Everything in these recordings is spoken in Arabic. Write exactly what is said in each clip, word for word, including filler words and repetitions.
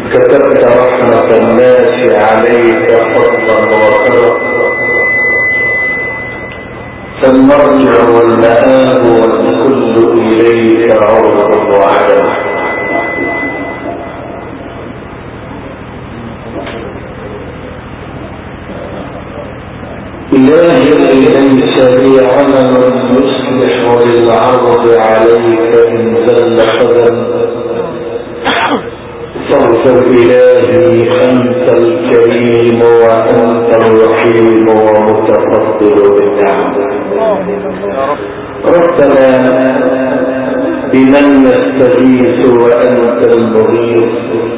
كتبت رحمة الناس عليك فضلا وكرما، فالمرجع والمآب والكل إليك عرض وعدم. إلهي ليس لي عمل يصلح للعرض عليك إن زل قدم، فاغفر إلهي أنت الكريم وأنت الرحيم ومتفضل بالنعم. ربنا بمن نستغيث وأنت المغيث،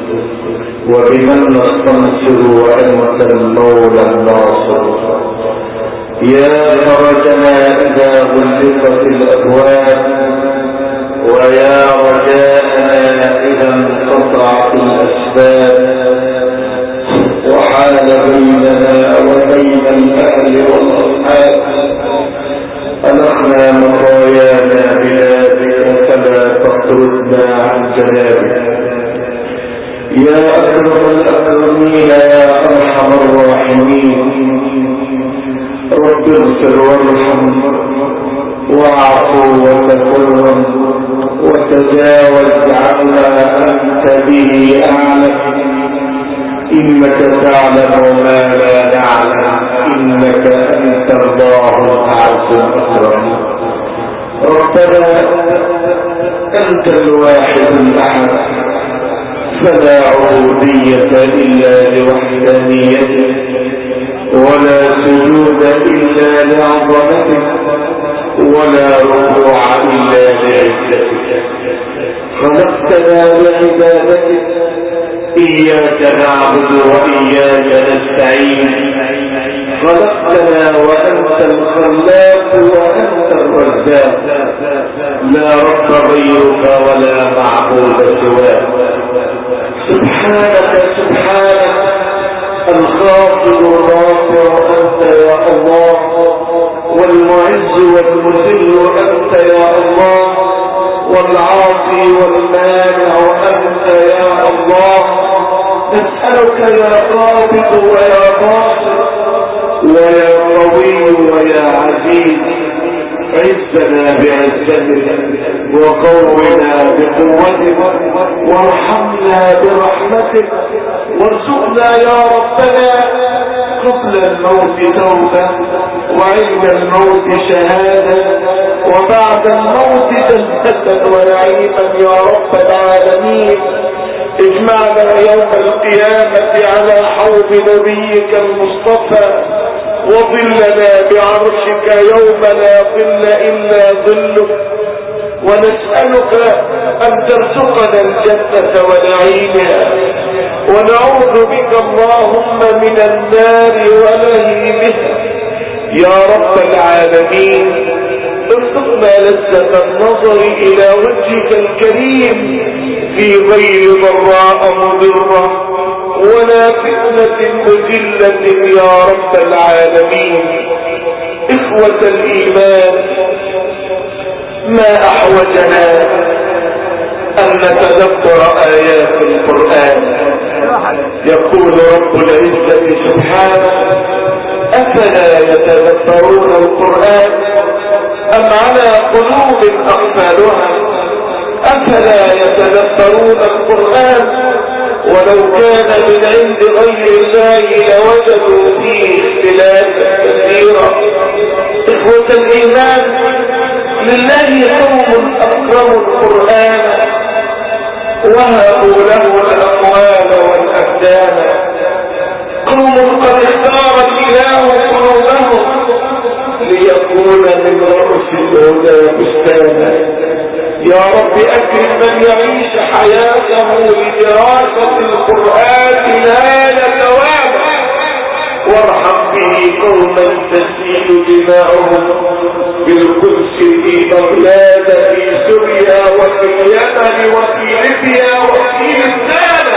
وبمن نستنصر وأنت المولى الناصر. يا فرجنا إذا غلقت الأبواب، ويا رجاءنا إذا انقطعت الأسباب، وحال بيننا وبين الأهل والأصحاب. ألقنا مطايانا بلادك فلا تطردنا عن جنابك. يا أكرم الأكرمين يا أرحم الراحمين، رب اغفر وارحم واعفو وتكرم وتجاوز عما أنت به أعلم، إنك تعلم ما لا نعلم، إنك أنت الله الأعز الأكرم. ربنا أنت الواحد الأحد، فلا عبودية إلا لوحدانيتك، ولا سجود إلا لعظمتك، ولا ركوع إلا لعزتك. خلقتنا لعبادتك، إياك نعبد وإياك نستعين. خلقتنا وأنت الخلاق وأنت الرزاق، لا رب غيرك ولا معبود سواك. سبحانك سبحانك الخافض الرافع أنت يا الله، والمعز والمذل أنت يا الله، والعاصي والمانع أنت يا الله. نسألك يا قابض ويا باسط ويا قوي ويا عزيز، عزنا بعزتك وقونا بقوتك، وارحمنا برحمتك، وارزقنا يا ربنا قبل الموت توبة، وعند الموت شهادة، وبعد الموت جنة ونعيما يا رب العالمين. اجمعنا يوم القيامة على حوض نبيك المصطفى، وظلنا بعرشك يوم لا ظل إلا ظلك، ونسألك أن ترزقنا الجنة ونعيمها، ونعوذ بك اللهم من النار ولهيبها يا رب العالمين. ارزقنا لذة النظر إلى وجهك الكريم في غير ضراء مضرة ولا فتنة مذلة يا رب العالمين. إخوة الإيمان، ما أحوجنا أن نتدبر آيات القرآن. يقول رب العزة سبحانه: أفلا يتدبرون القرآن أم على قلوب أقفالها؟ أفلا يتدبرون القرآن ولو كان من عند غير الله لوجدوا فيه اختلافا كثيرا. إخوة الإيمان، لله قوم أكرموا القرآن وهبوا له الأموال والأبدان، قوم قد اختار الإله قلوبهم ليكون من رأس الهدى بستانا. يا رب أكرم من يعيش حياته لدراسة القرآن لا يتوابع، وارحم به قوما تسيل دماؤهم بالقدس في بغداد في سوريا وفي اليمن وفي ليبيا وفي لبنان.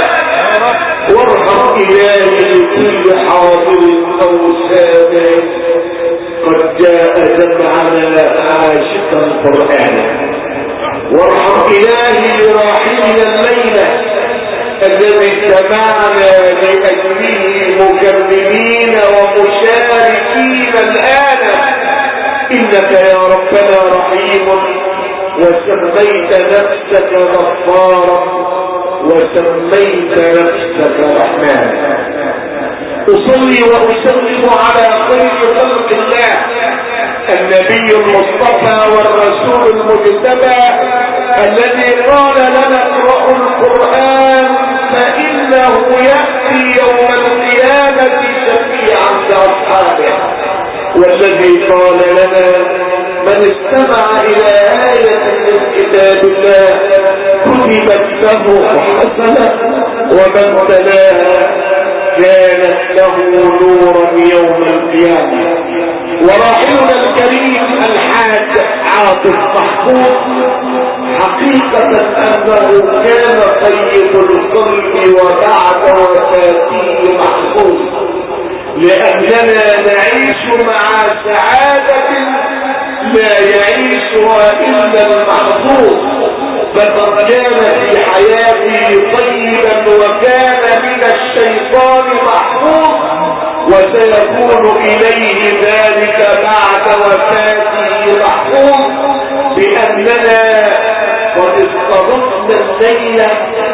وارحم إلهي لكل حاضر أو سامع قد جاء جمعنا عاشقا قرآنا. وارحم إلهي لراحلنا الليلة الذي اجتمعنا لأجله مكملين ومشاركين الآن. إنك يا ربنا رحيم، وسميت نفسك غفارا، وسميت نفسك رحمن. أصلي وأسلم على خير خلق الله، النبي المصطفى والرسول المجتبى، الذي قال لنا اقرأوا القرآن فإنه يأتي يوم القيامة شفيعا لأصحابه، والذي قال لنا من استمع إلى آية من كتاب الله كتبت له حسنة، ومن تلاها كانت له نورا يوم القيامة. وراحلنا الكريم الحاج عاطف محفوظ حقيقة أنه كان طيب القلب وبعد وفاته محفوظ، لأننا نعيش مع سعادة لا يعيشها إلا المحفوظ. فقد كان في حياته طيبا وكان من الشيطان محفوظ، وسيكون إليه ذلك بعد وفاته محفوظ، بأننا قد استضفنا الليلة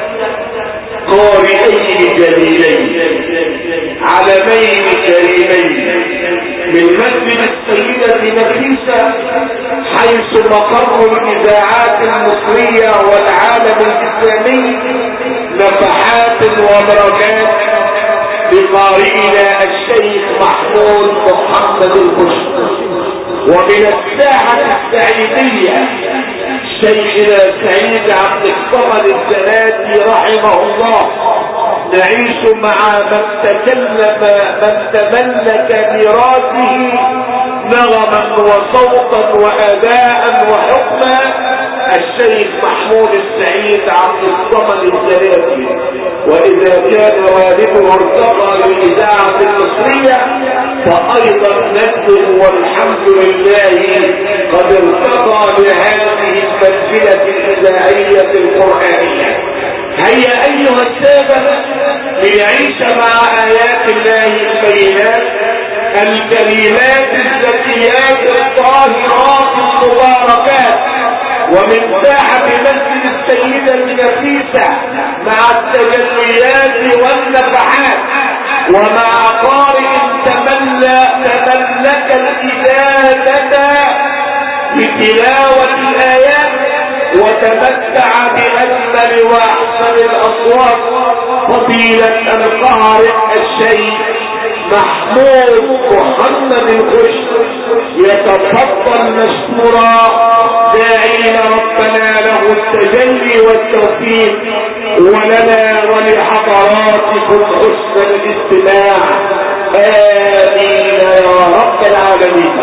قارئي جليلين علمين كريمين من مسجد السيدة نفيسة، حيث مقر الإذاعات المصرية والعالم الإسلامي، نفحات وبركات لقارئنا الشيخ محمود محمد الخشب. ومن الساحة السعيدية شيخنا سعيد عبد الصمد الزناتي رحمه الله، نعيش مع من تكلم من تملك ميراثه نغما وصوتا وأداء وحكما، الشيخ محمود السعيد عبد الصمد الزناتي. وإذا كان والده ارتقى للإذاعة المصرية فأيضا نجد والحمد لله قد ارتقى لهذه المنزلة الإذاعية القرآنية. هيا أيها السادة ليعيش مع آيات الله البينات الكريمات الزكيات الطاهرات المباركات، ومن ساحة مسجد السيدة نفيسة مع التجليات والنفحات، ومع قارئ تملى تملك الإجازة بتلاوة الآيات وتمتع بأجمل وأحسن الأصوات فضيلة القارئ الشيخ محمود محمد الخشب. يتفضل مشكورا داعين ربنا له التجلي والتوفيق، ولنا ولحضراتكم حسن الاستماع. آمين يا رب العالمين.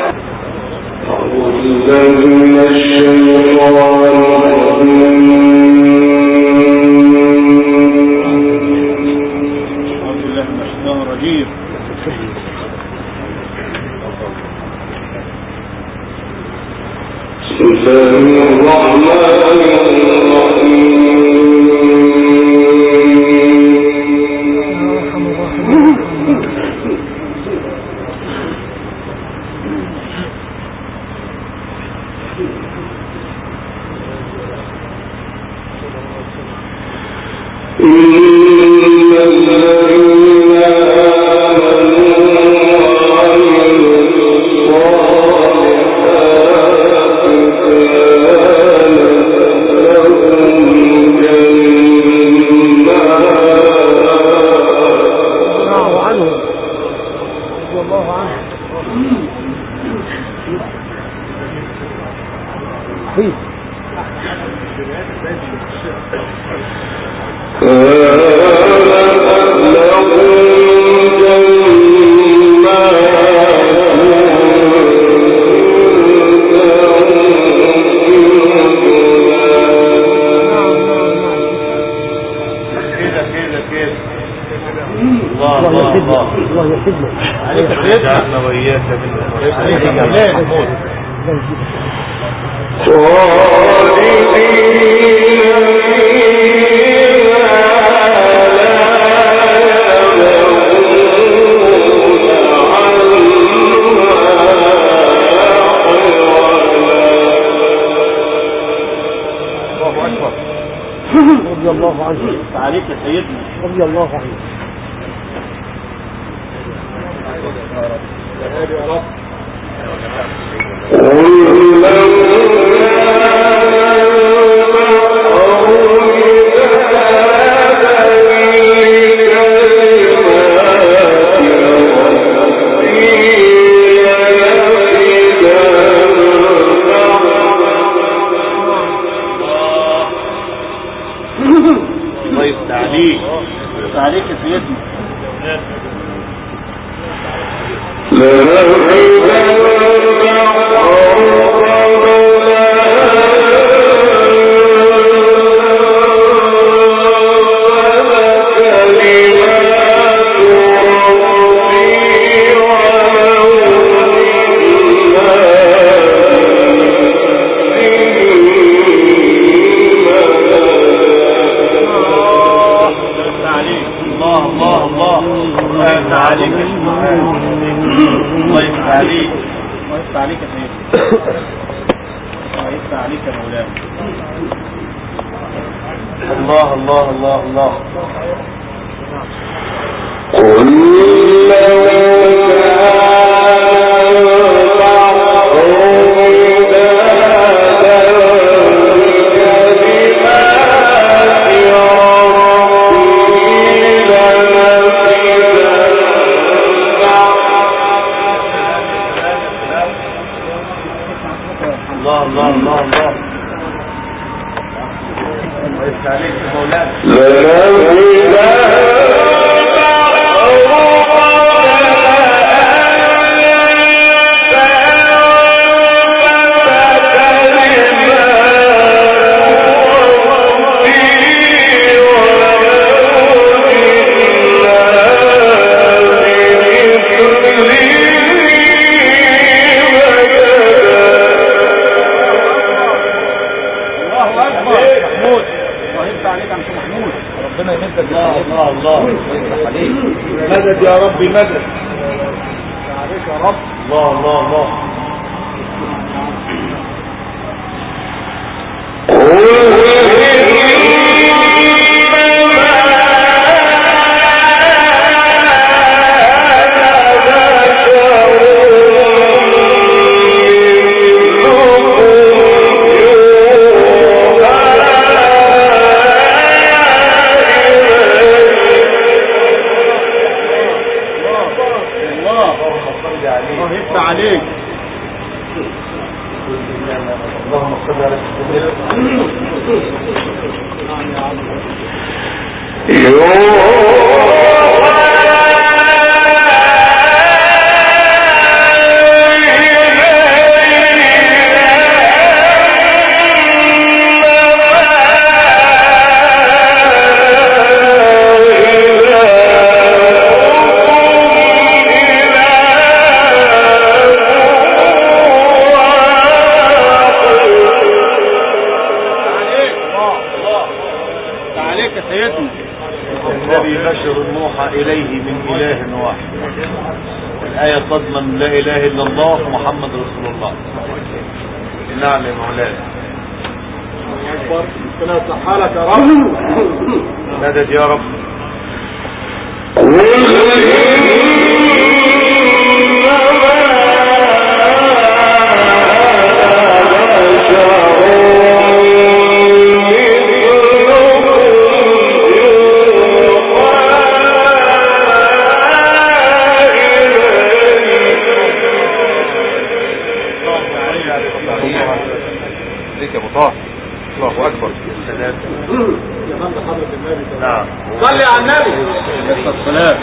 أعوذ من الشيطان الرجيم. بسم الله الرحمن خالدين فيها رضي الله عنه. عليك يا سيدنا رضي الله عنه. يا رب عليك يا سيدنا. الله الله الله الله. مدد يا رب مدد عليك يا رب. الله الله الله. عليك اللهم صل على تضمن لا اله الا الله محمد رسول الله. نعم يا مولانا. ربنا يصلح حالك يا رب. مدد يا رب. الله اكبر. السلام. نعم. صلي على النبي. الصلاة.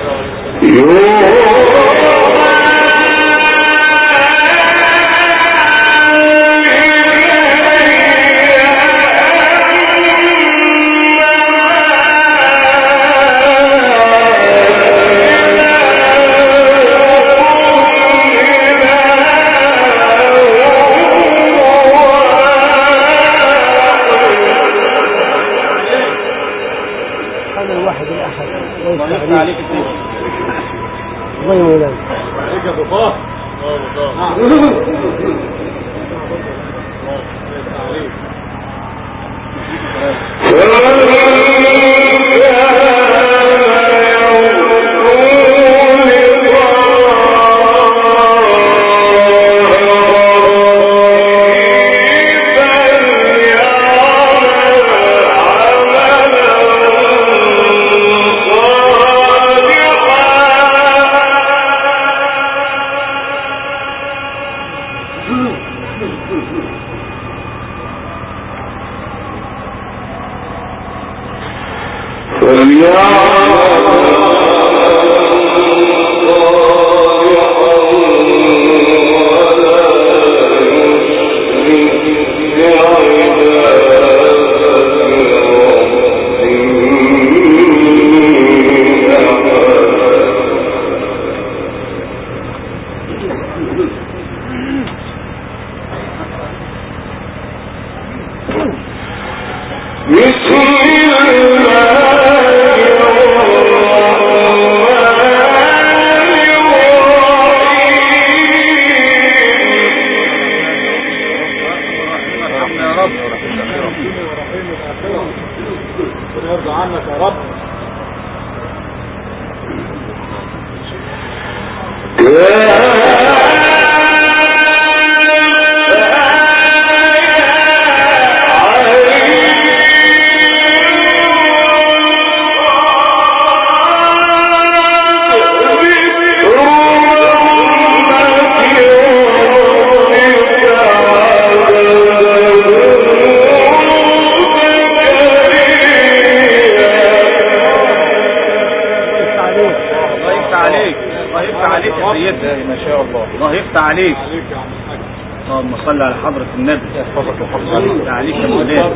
عليك الله يمولانا. عليك يا بطاح. الله بطاح. عليك اللهم صل على حضرة النبي. الله عليك يا مولانا.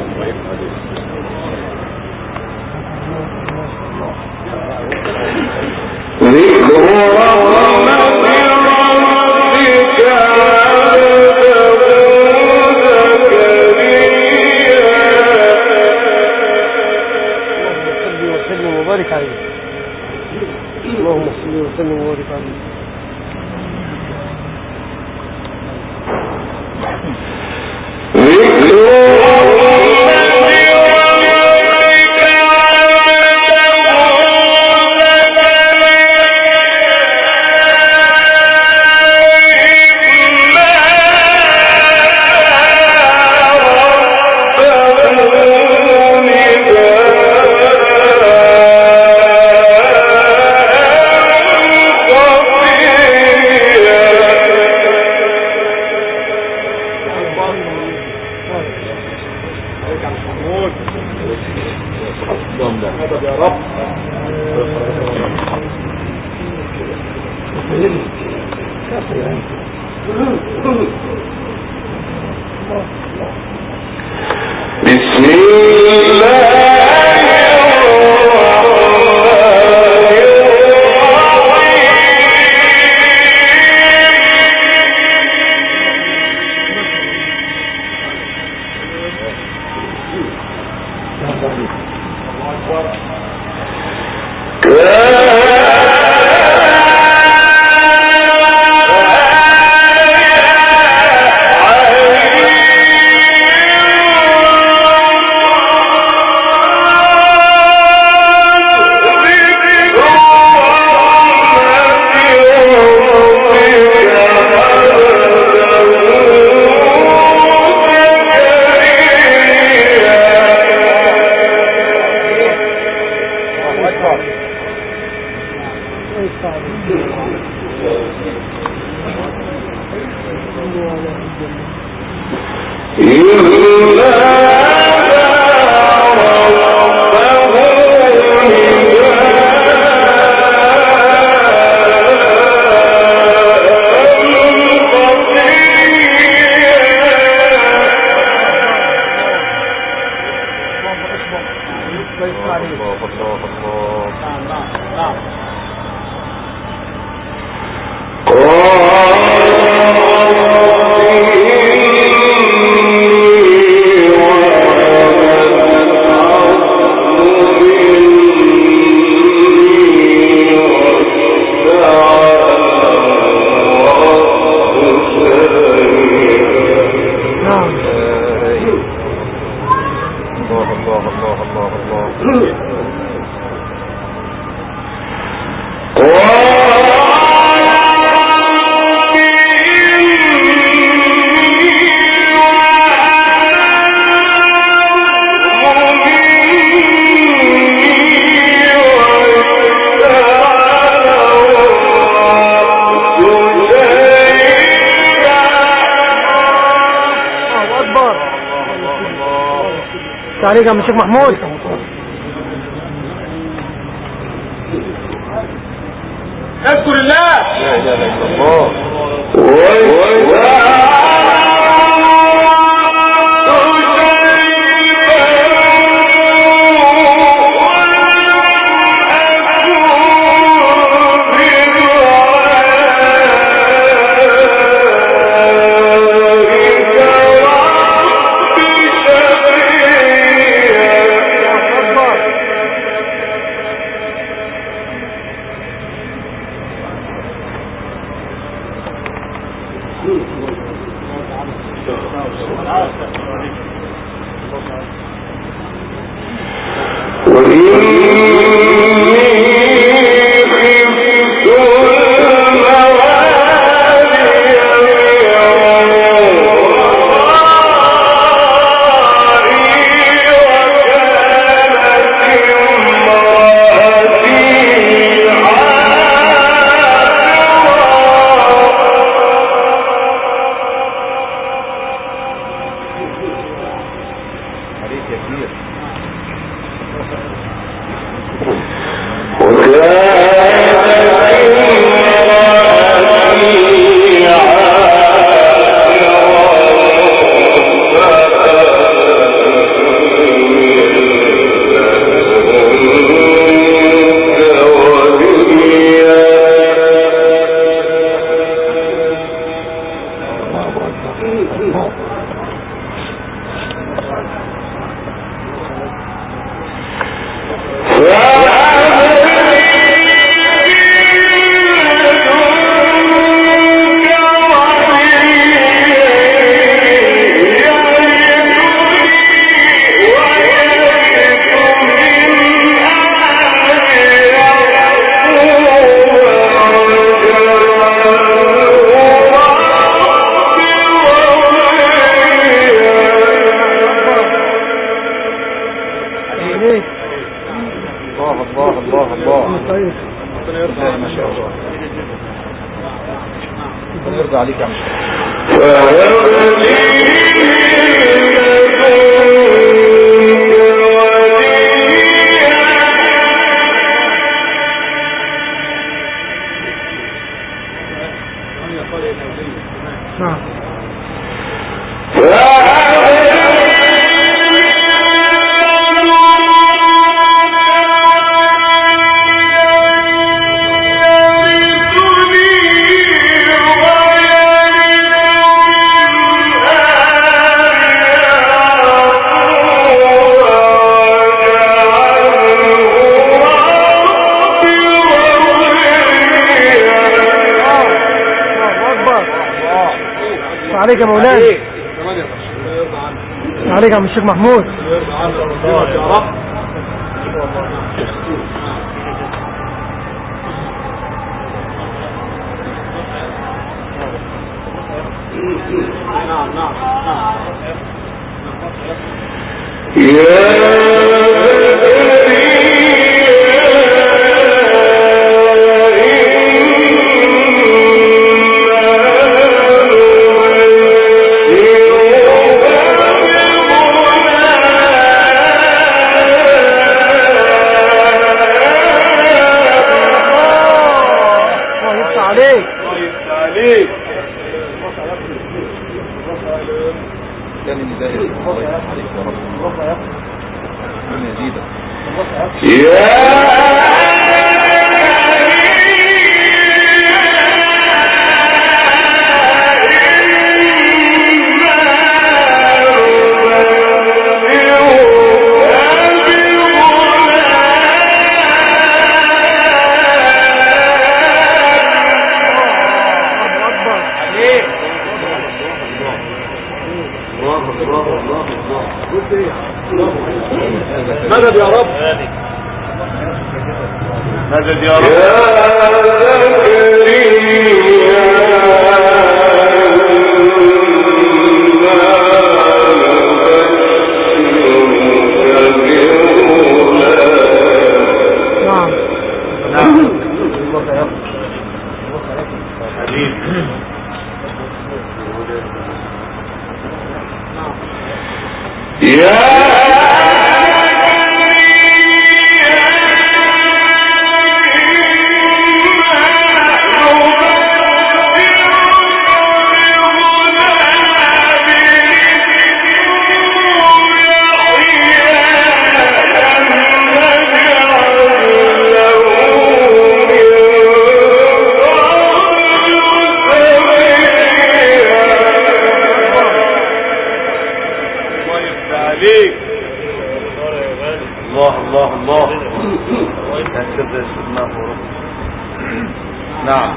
اللهم صل وسلم وبارك عليه. الله الله الله عليك يا الشيخ محمود. اذكر الله. لا اله الا الله. عليك يا مولانا. عليك يا عم الشيخ محمود. يا رب. نعم نعم نعم. مدد يا رب. مدد يا رب. نعم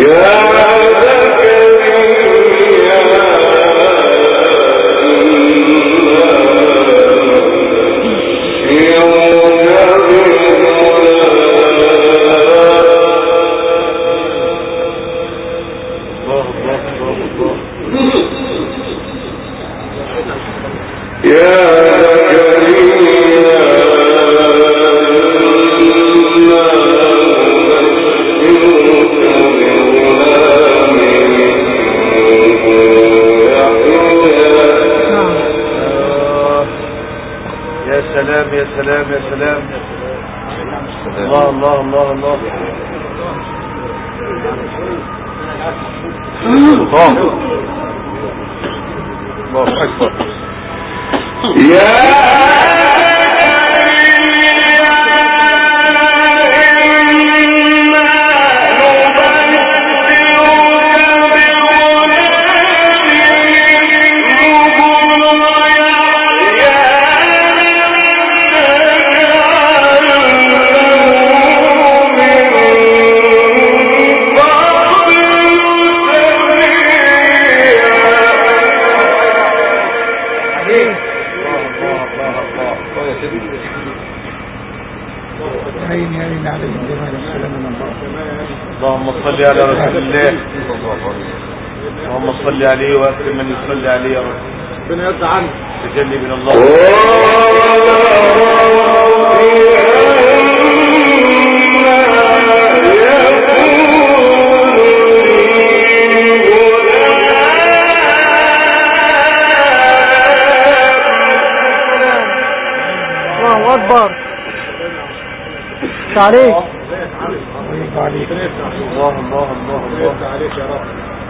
يا سلام يا سلام. الله الله الله الله الله الله أكبر. يا اللهم صل على رسول الله. اللهم صل عليه واكرم من يصلي عليه يا رب. ربنا يرضى عنك. تجلي من الله. الله اكبر. تعليق عليك. الله الله الله الله عليك يا رب.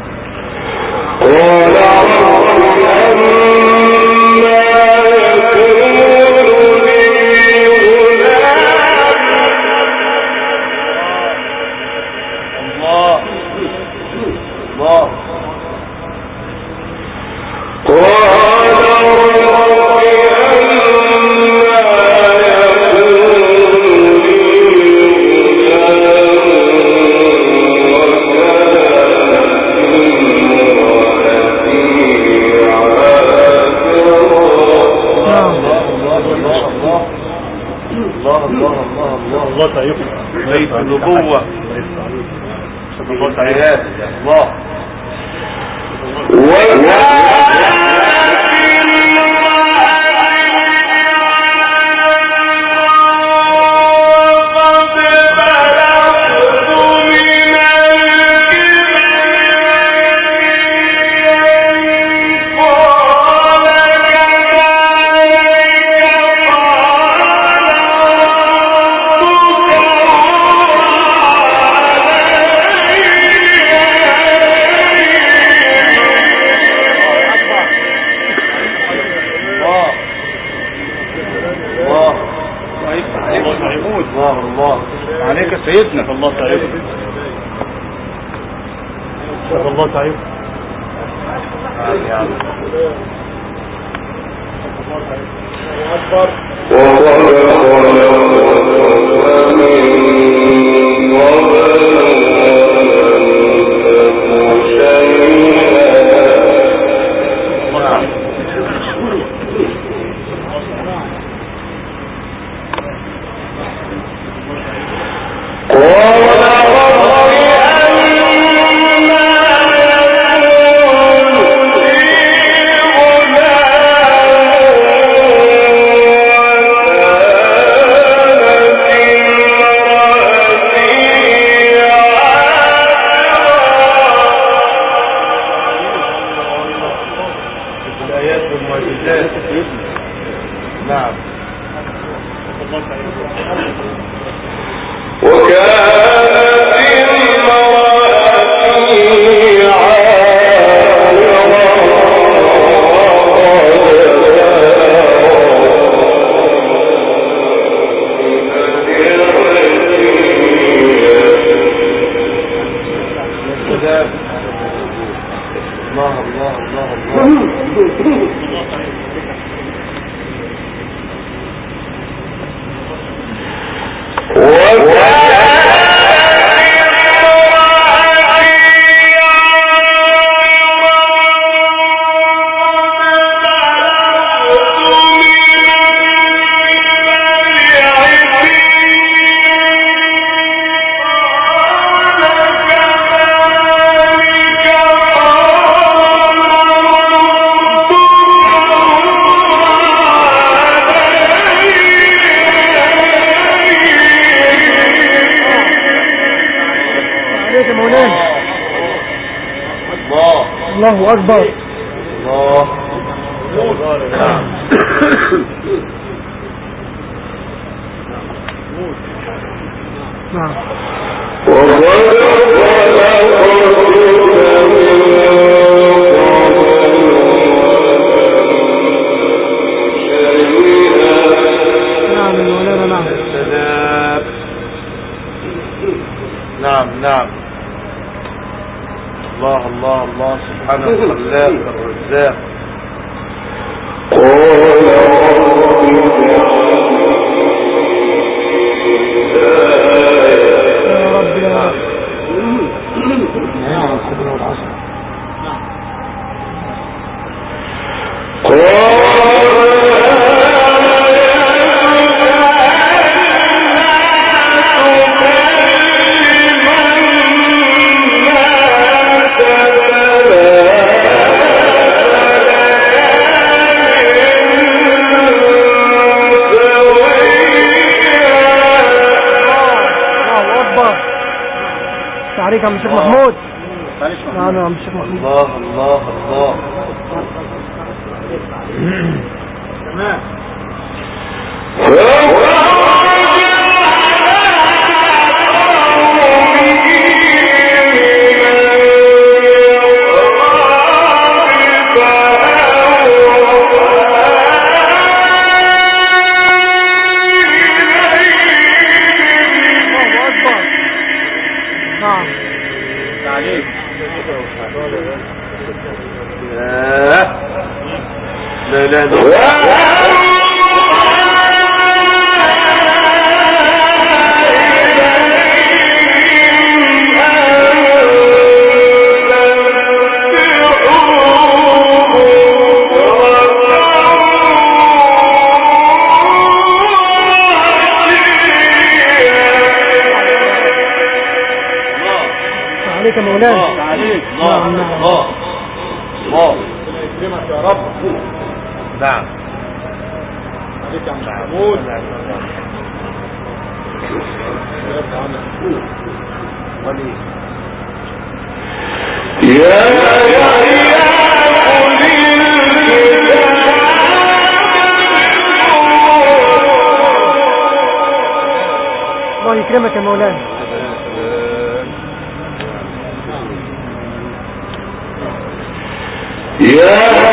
الله تعيبك بيت النبوة الله تعيات الله عليك سيدنا. الله تعيب الله تعيب أكبر. الله أكبر. الله نعم. نعم نعم. الله الله الله سبحانه الخلاق الرزاق. عليك يا الشيخ محمود. نعم يا الشيخ محمود. الله الله الله. تمام. لا لا لا عليك مولانا. عليك الله الله الله يكرمك يا رب. نعم. عليك يا محمود. ولي يا يا يا الله يكرمك يا مولانا. يا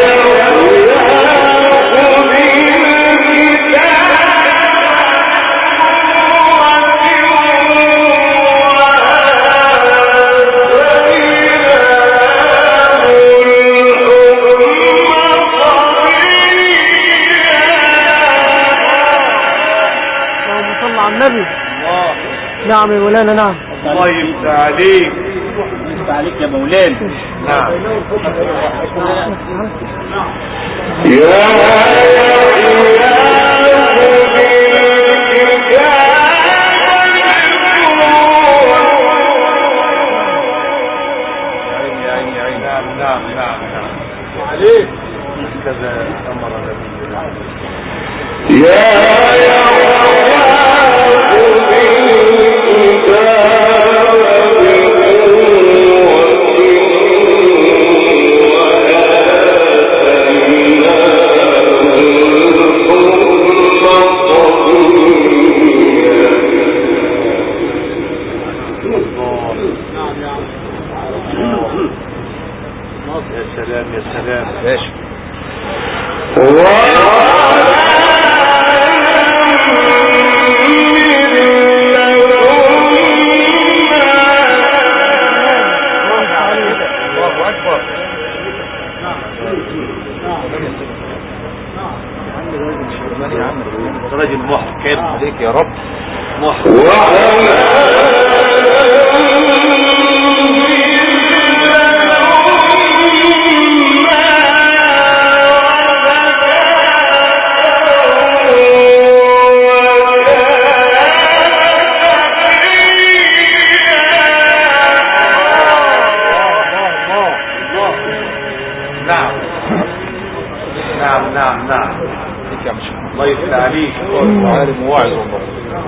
نعم يا مولانا. نعم. الله يفتح عليك. يفتح عليك يا مولانا. نعم. يا راجل محكم عليك يا رب. نعم نعم نعم نعم الله يفتح عليك. عالم وواعظ والله.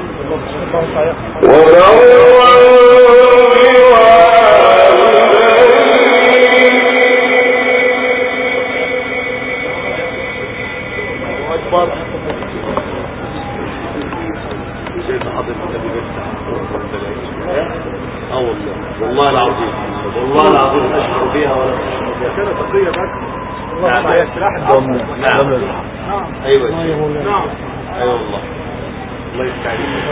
أكبر سيدنا حضرة النبي بيفتح اه والله والله العظيم والله العظيم أشعر بها ولا أشعر بها كده تقية بس. نعم نعم ايوه نعم ايوه والله الله يفتح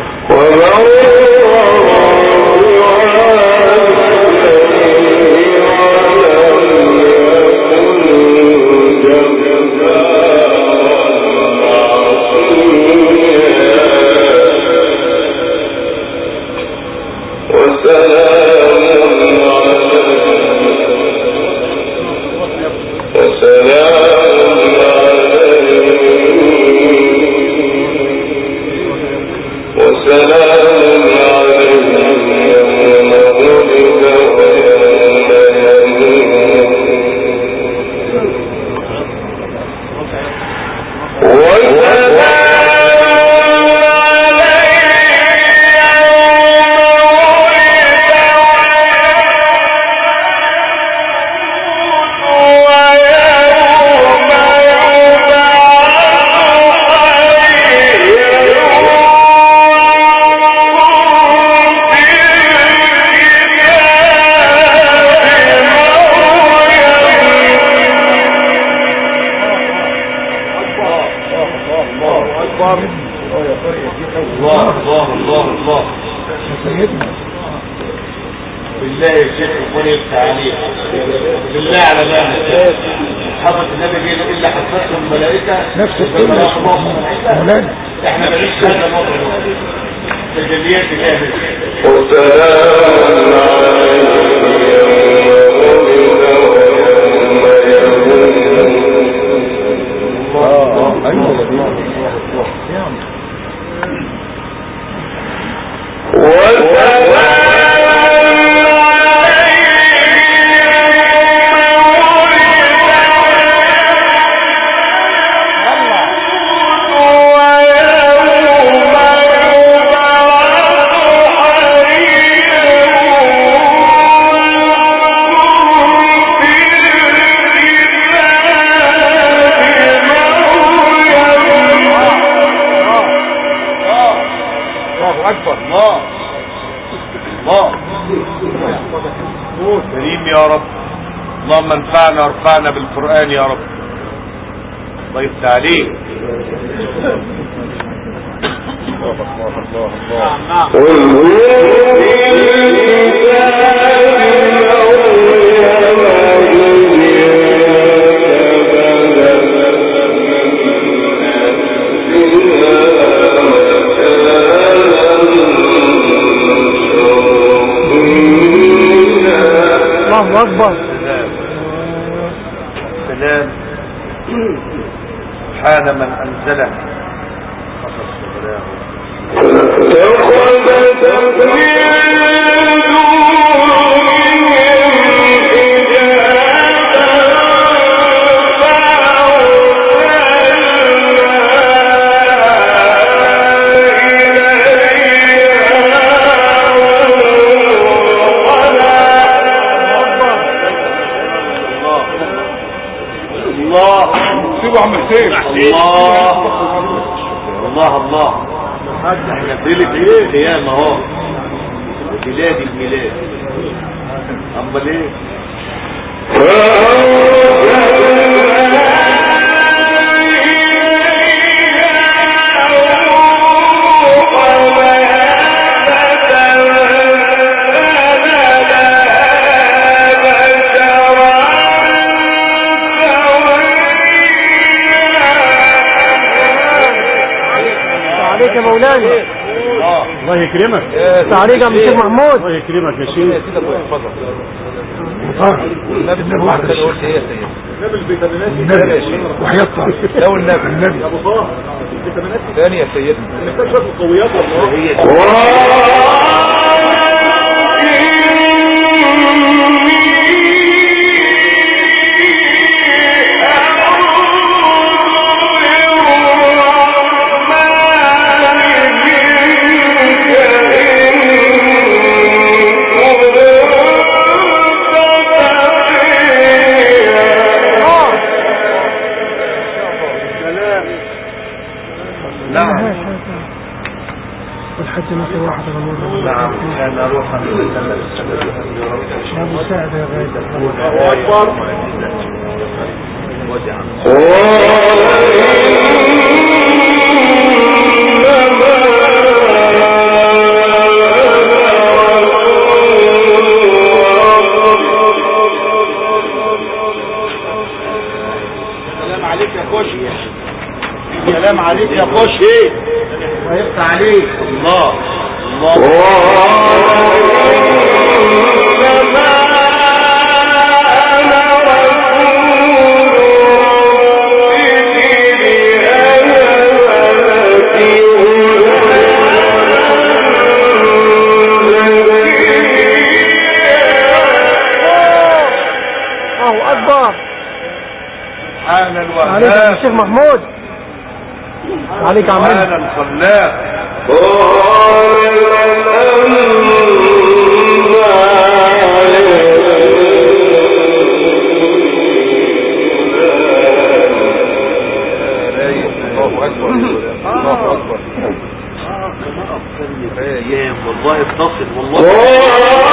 بالله يا شيخ ربنا يفتح عليك بالله على بالك حضرة النبي جينا الا حفظهم الملائكه نفس الكلام احنا بنعيش هذا الموضوع تجليات كامله وسلام كريم يا رب. اللهم انفعنا وارفعنا بالقرآن يا رب. الله يفتح عليك. الله الله الله أكبر. سلام سبحان من أنزله الله الله احنا في ليله القيامه اهو، بلاد الميلاد. امال ايه؟ عليك يا مولانا. الله يكرمك. عليك يا شيخ محمود. الله يكرمك يا شيخ. النبي واحد كده قلت ايه يا سيدي؟ النبي الفيتامينات النبي وحيطها لو النبي النبي يا ابو طه الفيتامينات ثاني يا سيدنا محتاج شويه القويات والله. هي والحج مثل واحد غمور. نعم كان روحا يا ابو سعد يا غايب. الله اكبر. سلام عليك يا كوشي. سلام عليك يا كوشي. ويقطع عليك. الله الله الله اكبر. سبحان الوهاب. عليك يا الشيخ محمود. عليك عمال. سبحان الخلاق. الله اكبر الله اكبر. يا والله اتصل والله.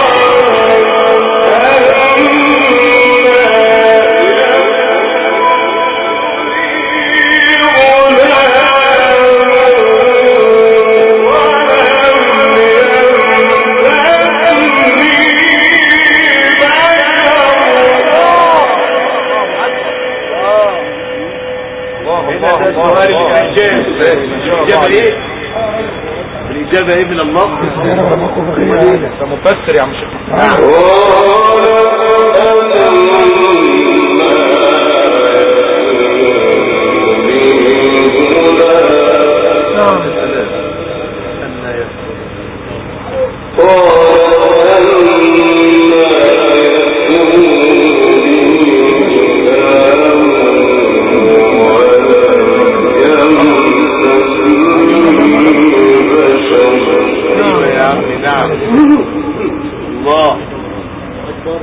الإجابة ايه؟ الإجابة ايه من الله؟ ده مفسر يا عم شيخ. نعم الله أكبر.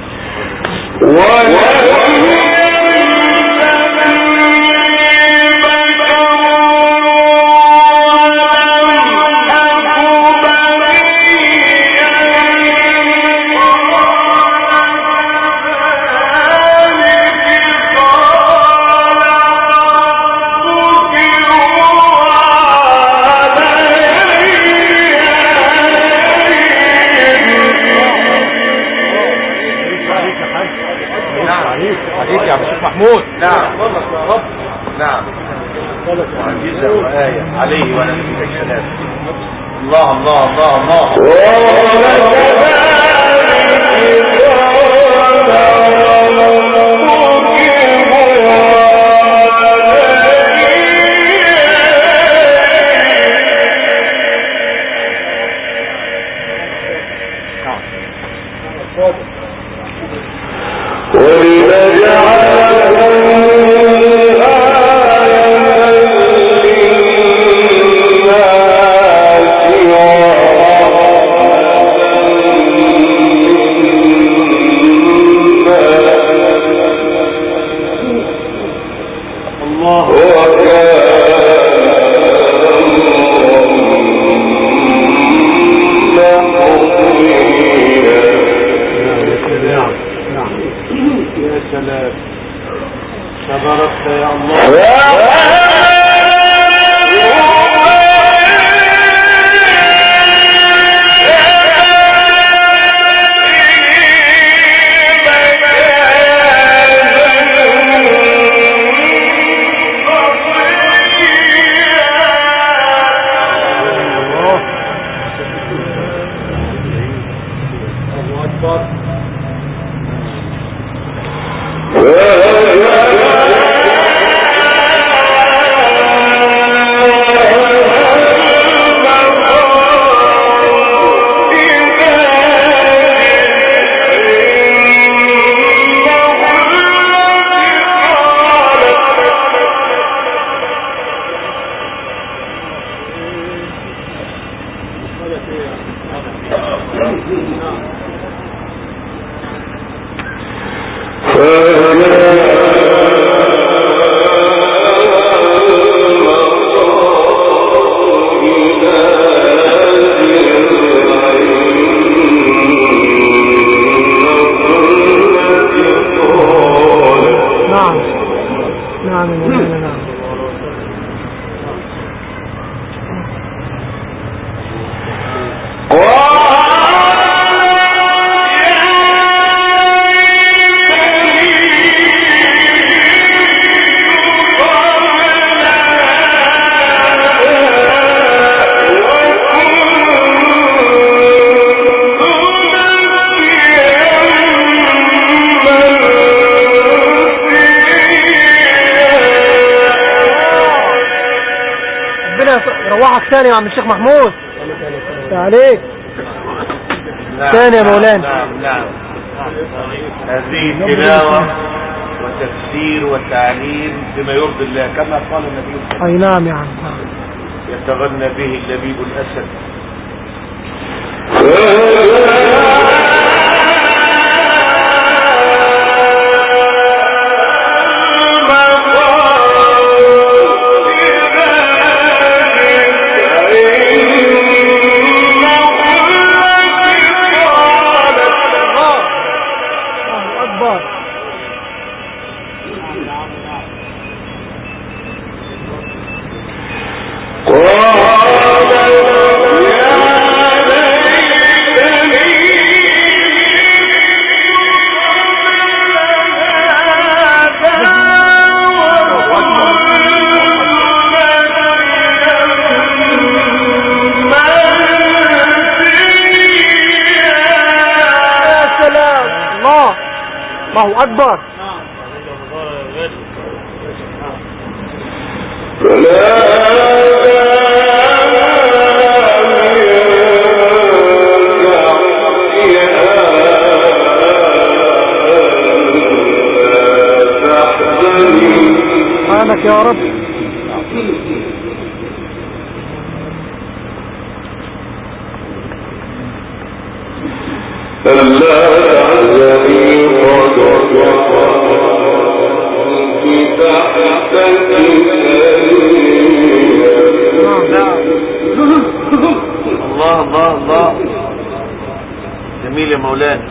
محمود. نعم نعم معجزة وآية عليه وعلى نبيه السلام. الله الله الله الله. ثاني يا عم الشيخ محمود عليك ثاني يا مولانا. نعم نعم هذه تلاوة وتفسير وتعليم بما يرضي الله كما قال النبي صلى الله عليه وسلم. اي نعم يا عم يتغنى به اللبيب الأسد. الله أكبر. سبحانك يا رب. الله الله الله جميل يا مولانا.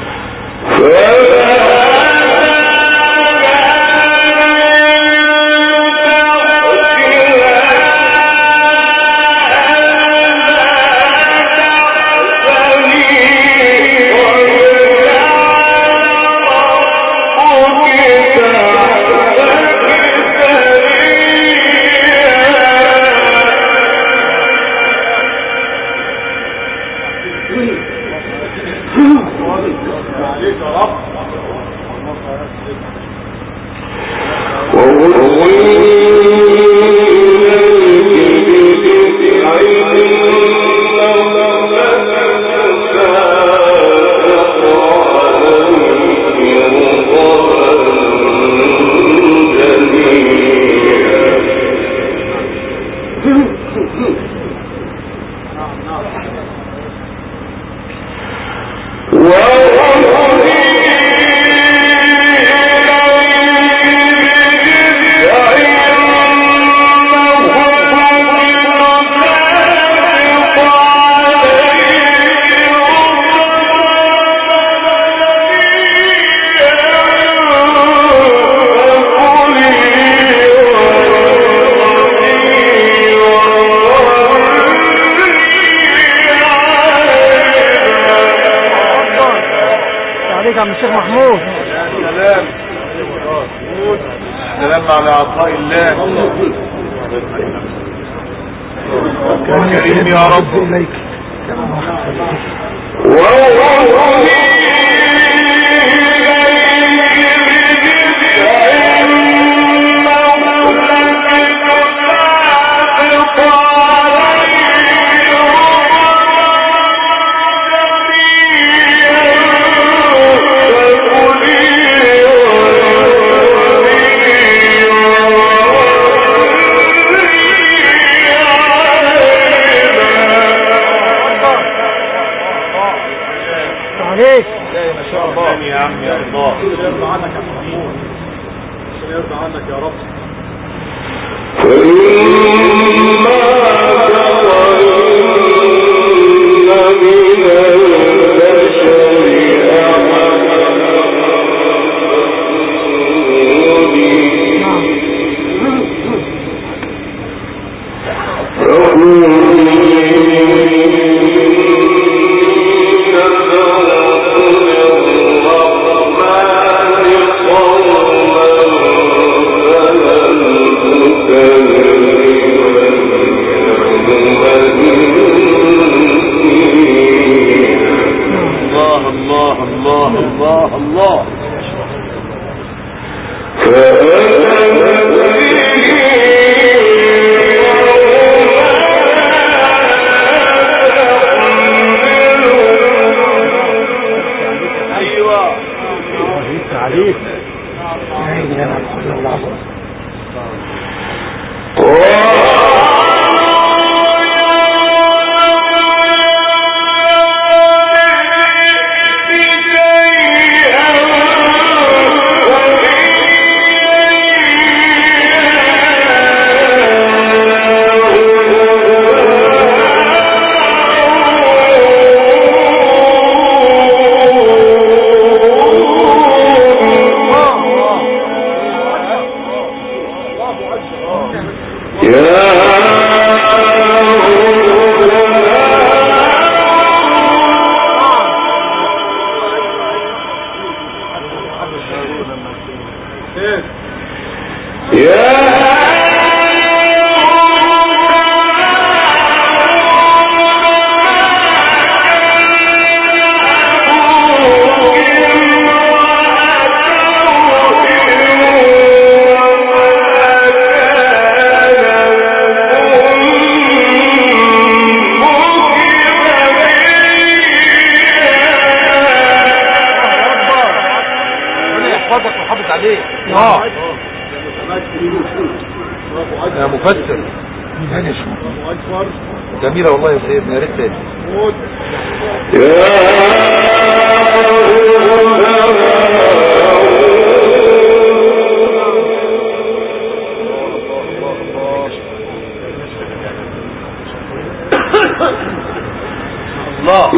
الشيخ محمود. سلام سلام على عطاء الله. كريم يا رب إليك. عليك. ما شاء الله يا عم يا الله. يرضى عنك يا محمود، يرضى عنك يا رب. يا مفسر جميلة والله يا سيدنا، يا ريت تاني. الله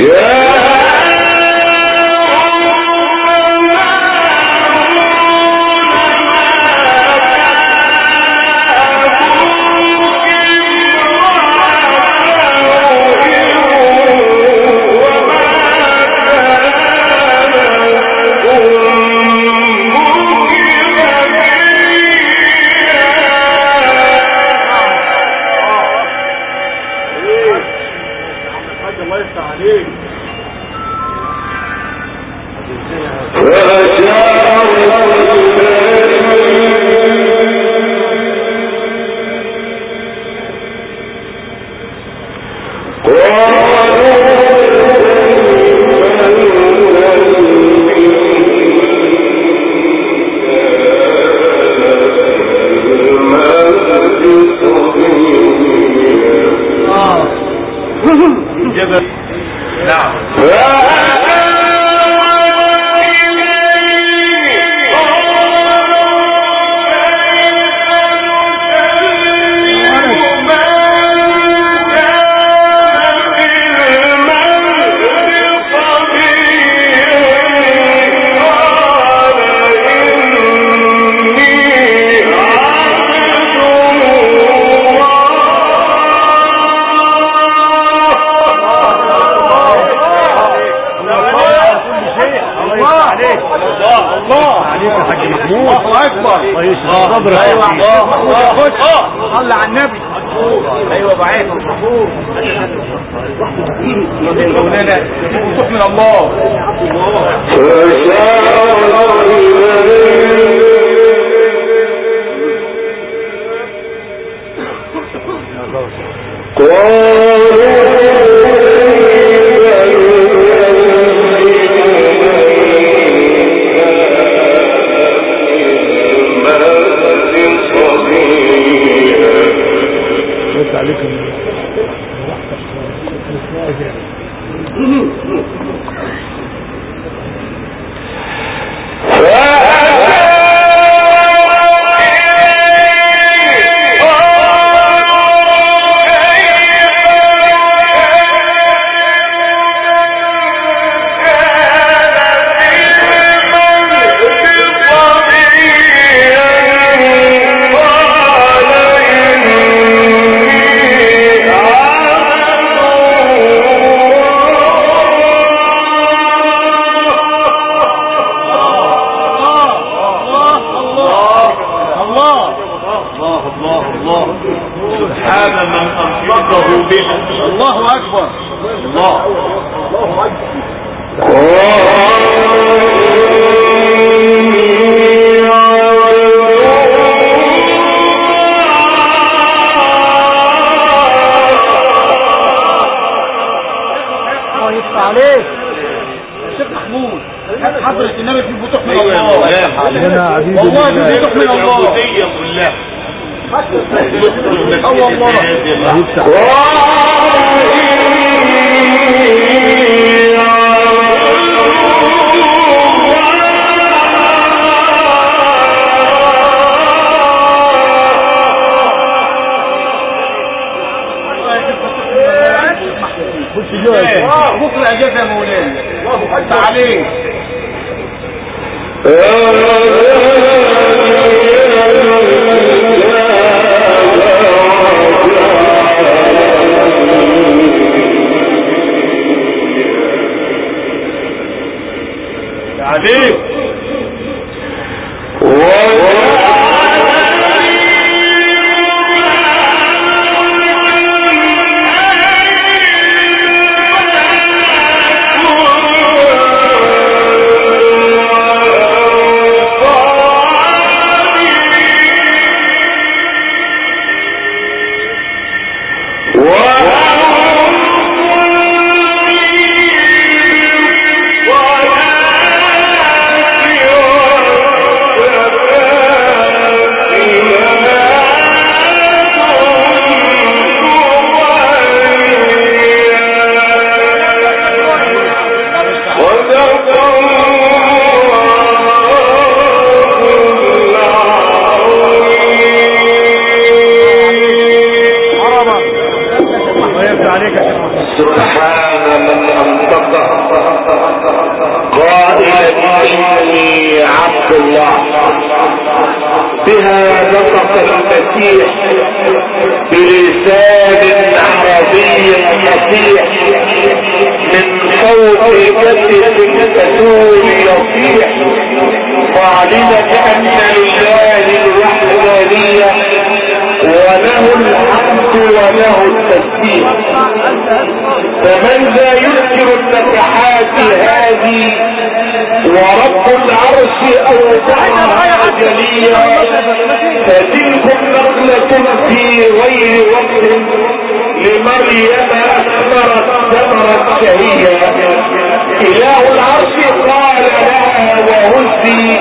صلى على النبي. ايوه بعيد الصفور مولانا روح من الله. اكبر. الله الله يفتح عليك الشيخ محمود. حضرة النبي في فتوح من الله والله والله في فتوح من الله بكرة اجازة يا مولانا. الله اكبر عليك. عليك بها نطق المسيح بلسان عربي فصيح من صوت جدة تسول يصيح معلنة أن لله الوحدانية وله الحمد وله التسبيح. فمن ذا ينكر النفحات هذه ورب العرش أوضعها جليا فتلك نقلة في غير وقت لمريم أثمرت ثمرة شهية. إله العرش قال لها وهزي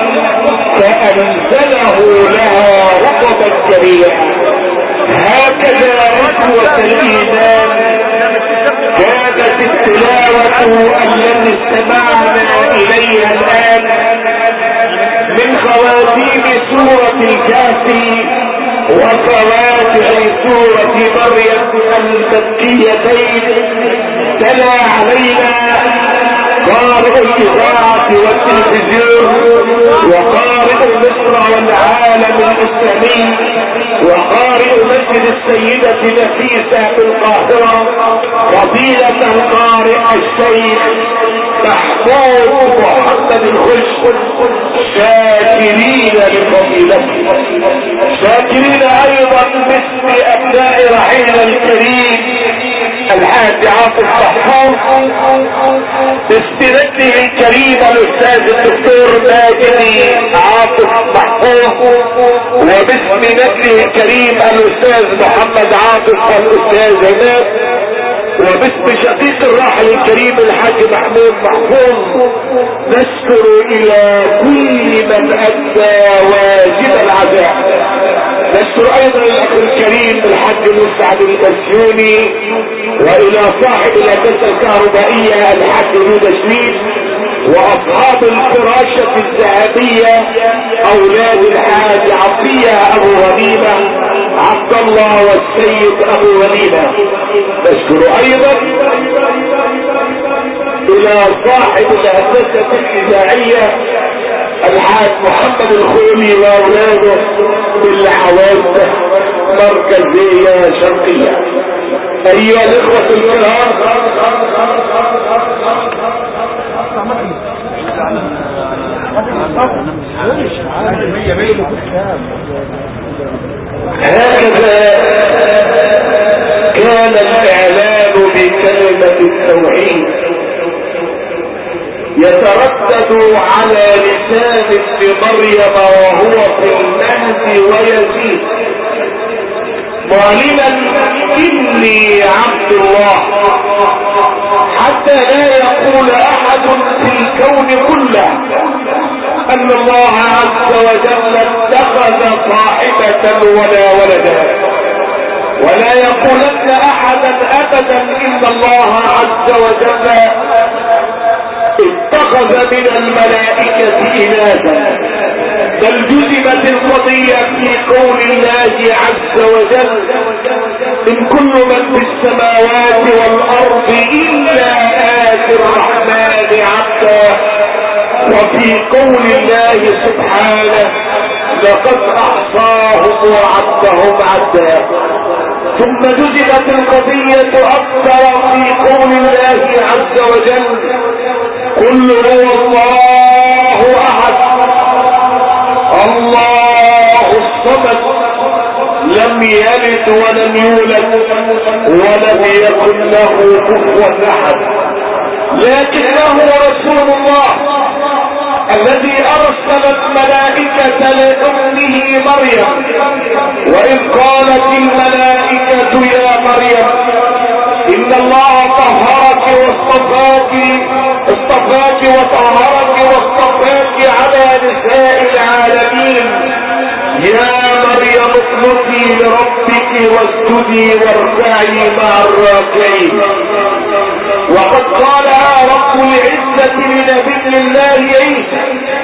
فأنزله لها رطبا جريا. هكذا ركوة الإيمان كانت التلاوة التي استمعنا إليها الآن من خواتيم سورة الكهف وفواتح سورة مريم المكيتين. تلا علينا قارئ الإذاعة والتلفزيون وقارئ مصر والعالم الإسلامي وقارئ مسجد السيدة نفيسة في القاهرة فضيلة القارئ الشيخ محمود محمد الخش شاكرين لفضيلته، شاكرين ايضا باسم ابناء رحيل الكريم الحاج عاطف محفوظ، باسم نجله الكريم الاستاذ الدكتور ماجدي عاطف محفوظ، وباسم نجله الكريم الاستاذ محمد عاطف والاستاذ عماد، وباسم شقيق الراحل الكريم الحاج محمود محفوظ نشكر الى كل من ادى واجب العزاء. نشكر ايضا الاخ الكريم الحاج مسعد البسيوني، والى صاحب الهندسه الكهربائيه الحاج هدى شريف، واصحاب الفراشة الذهبية اولاد الحاج عطية ابو غنيمة عبد الله والسيد ابو غنيمة. نشكر ايضا الى صاحب الهندسة الاذاعية الحاج محمد الخولي واولاده بالعوازة مركزية شرقية. ايها الاخوة الكرام، هكذا كان الاعلان بكلمة يتردد على لسان ابن مريم وهو في المهد ويزيد ظالما إني عبد الله، حتى لا يقول أحد في الكون كله أن الله عز وجل اتخذ صاحبة ولا ولدا، ولا يقولن أحدا أبدا إن الله عز وجل اتخذ من الملائكة إناثا، بل جزمت القضية في قول الله عز وجل إن كل من في السماوات والأرض إلا آتي الرحمن عبدا، وفي قول الله سبحانه لقد أحصاهم وعدهم عدا. ثم جزمت القضية أكثر في قول الله عز وجل قل هو الله أحد الله الصمد لم يلد ولم يولد ولم يكن له كفوا أحد. لكنه رسول الله الذي أرسلت ملائكة لأمه مريم، وإذ قالت الملائكة يا مريم إن الله طهرك واصطفاك اصطفاك وطهرك واصطفاك على نساء العالمين، يا مريم اقنتي لربك واسجدي واركعي مع الراكعين. وقد قالها رب العزة لنبي الله عيسى